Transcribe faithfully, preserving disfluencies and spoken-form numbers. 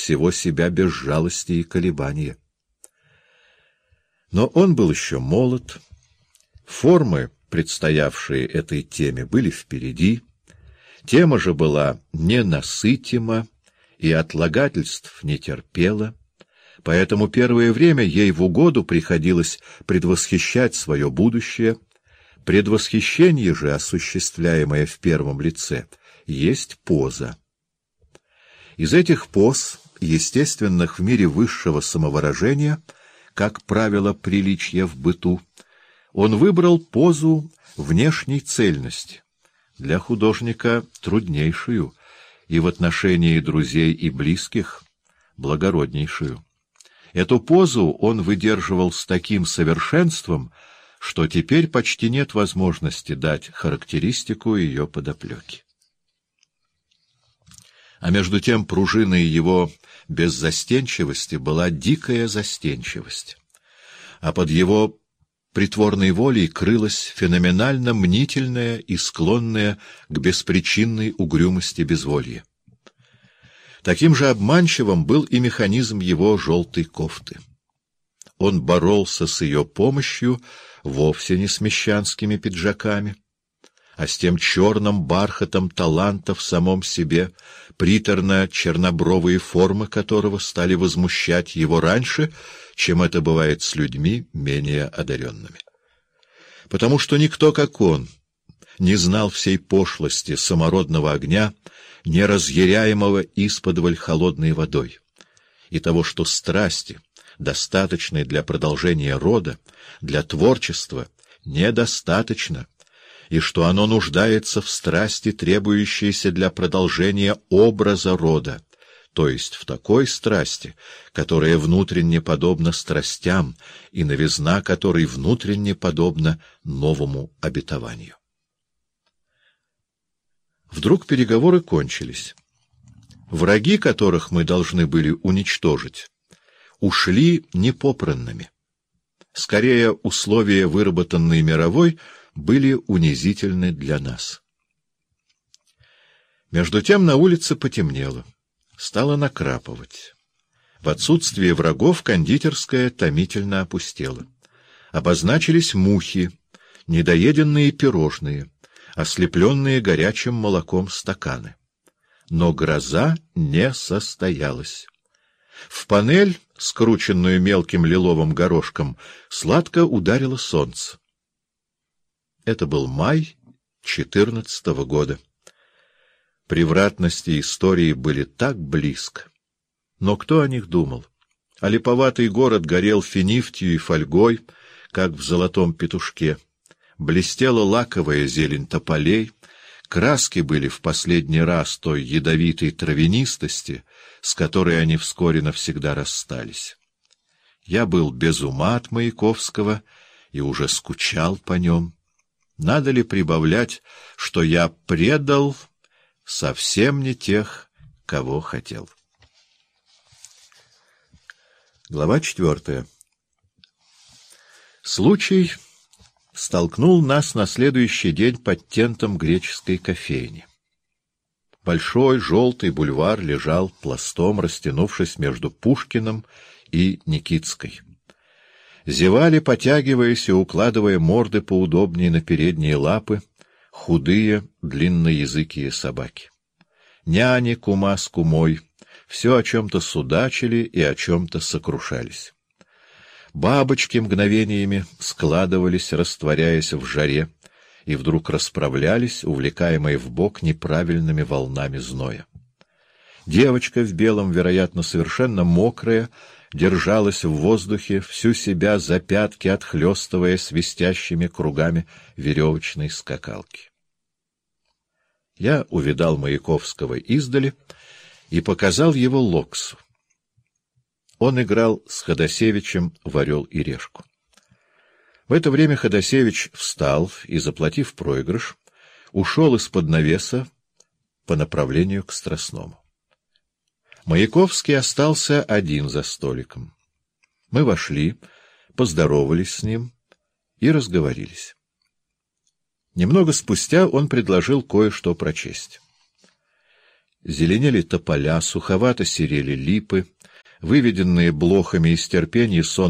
всего себя без жалости и колебания. Но он был еще молод, формы, предстоявшие этой теме, были впереди, тема же была ненасытима и отлагательств не терпела, поэтому первое время ей в угоду приходилось предвосхищать свое будущее. Предвосхищение же, осуществляемое в первом лице, есть поза. Из этих поз, естественных в мире высшего самовыражения, как правило приличия в быту, он выбрал позу внешней цельности, для художника труднейшую и в отношении друзей и близких благороднейшую. Эту позу он выдерживал с таким совершенством, что теперь почти нет возможности дать характеристику ее подоплеки. А между тем пружиной его беззастенчивости была дикая застенчивость, а под его притворной волей крылась феноменально мнительная и склонная к беспричинной угрюмости безволье. Таким же обманчивым был и механизм его желтой кофты. Он боролся с ее помощью вовсе не с мещанскими пиджаками, а с тем черным бархатом таланта в самом себе, приторно-чернобровые формы которого стали возмущать его раньше, чем это бывает с людьми менее одаренными. Потому что никто, как он, не знал всей пошлости самородного огня, не разъяряемого исподволь холодной водой, и того, что страсти, достаточной для продолжения рода, для творчества, недостаточно, и что оно нуждается в страсти, требующейся для продолжения образа рода, то есть в такой страсти, которая внутренне подобна страстям, и новизна которой внутренне подобна новому обетованию. Вдруг переговоры кончились. Враги, которых мы должны были уничтожить, ушли непопранными. Скорее, условия, выработанные мировой, были унизительны для нас. Между тем на улице потемнело, стало накрапывать. В отсутствие врагов кондитерская томительно опустела. Обозначились мухи, недоеденные пирожные, ослепленные горячим молоком стаканы. Но гроза не состоялась. В панель, скрученную мелким лиловым горошком, сладко ударило солнце. Это был май четырнадцатого года. Превратности истории были так близко. Но кто о них думал? А липоватый город горел финифтью и фольгой, как в золотом петушке. Блестела лаковая зелень тополей, краски были в последний раз той ядовитой травянистости, с которой они вскоре навсегда расстались. Я был без ума от Маяковского и уже скучал по нем. Надо ли прибавлять, что я предал совсем не тех, кого хотел? Глава четвертая. Случай столкнул нас на следующий день под тентом греческой кофейни. Большой желтый бульвар лежал пластом, растянувшись между Пушкиным и Никитской. Зевали, потягиваясь и укладывая морды поудобнее на передние лапы, худые, длинноязыкие собаки. Няни, кума с кумой, все о чем-то судачили и о чем-то сокрушались. Бабочки мгновениями складывались, растворяясь в жаре, и вдруг расправлялись, увлекаемые вбок неправильными волнами зноя. Девочка в белом, вероятно, совершенно мокрая, держалась в воздухе, всю себя за пятки отхлестывая свистящими кругами веревочной скакалки. Я увидал Маяковского издали и показал его Локсу. Он играл с Ходосевичем в «Орел и решку». В это время Ходосевич встал и, заплатив проигрыш, ушел из-под навеса по направлению к Страстному. Маяковский остался один за столиком. Мы вошли, поздоровались с ним и разговорились. Немного спустя он предложил кое-что прочесть. Зеленели тополя, суховато серели липы, выведенные блохами из терпенья сон